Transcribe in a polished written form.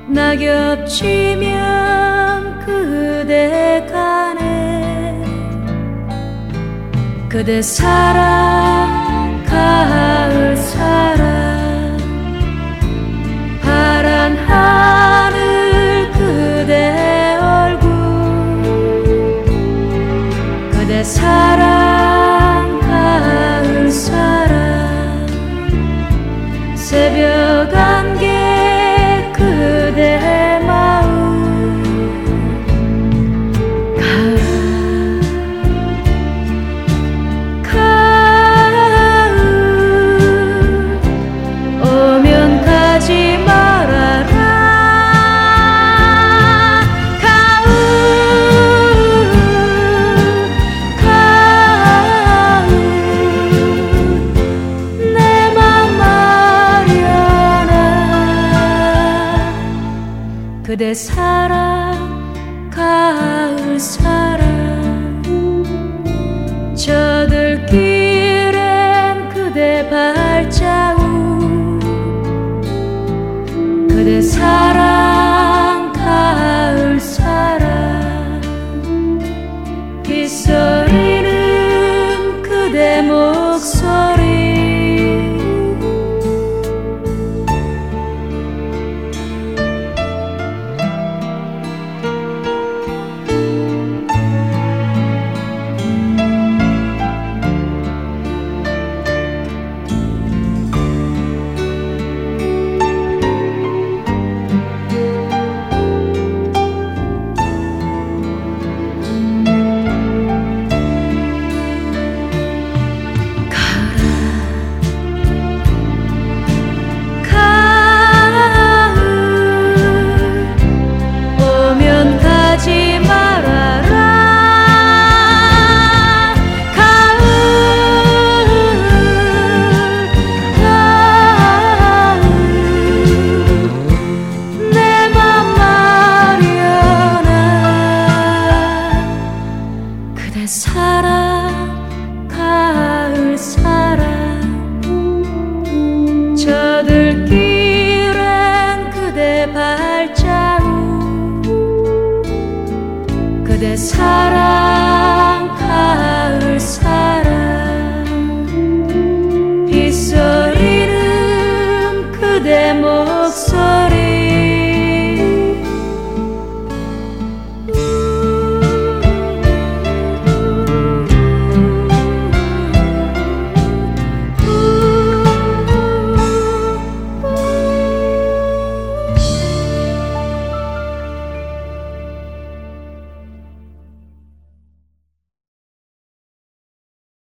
낙엽 지면 그대 가네. 그대 사랑 가을 사랑 파란 하늘 그대 얼굴 그대 사랑 가을 사랑 새벽 안개 그대 마음 가을 오면 가지 말아라. 내 맘 아련한 그대 사랑 가을 사랑 저들길엔 그대 발자국 그대 사랑 가을 사랑 빗소리는 그대 목소리 사랑 가을 사랑 저들길엔 그대 발자국 그대 사랑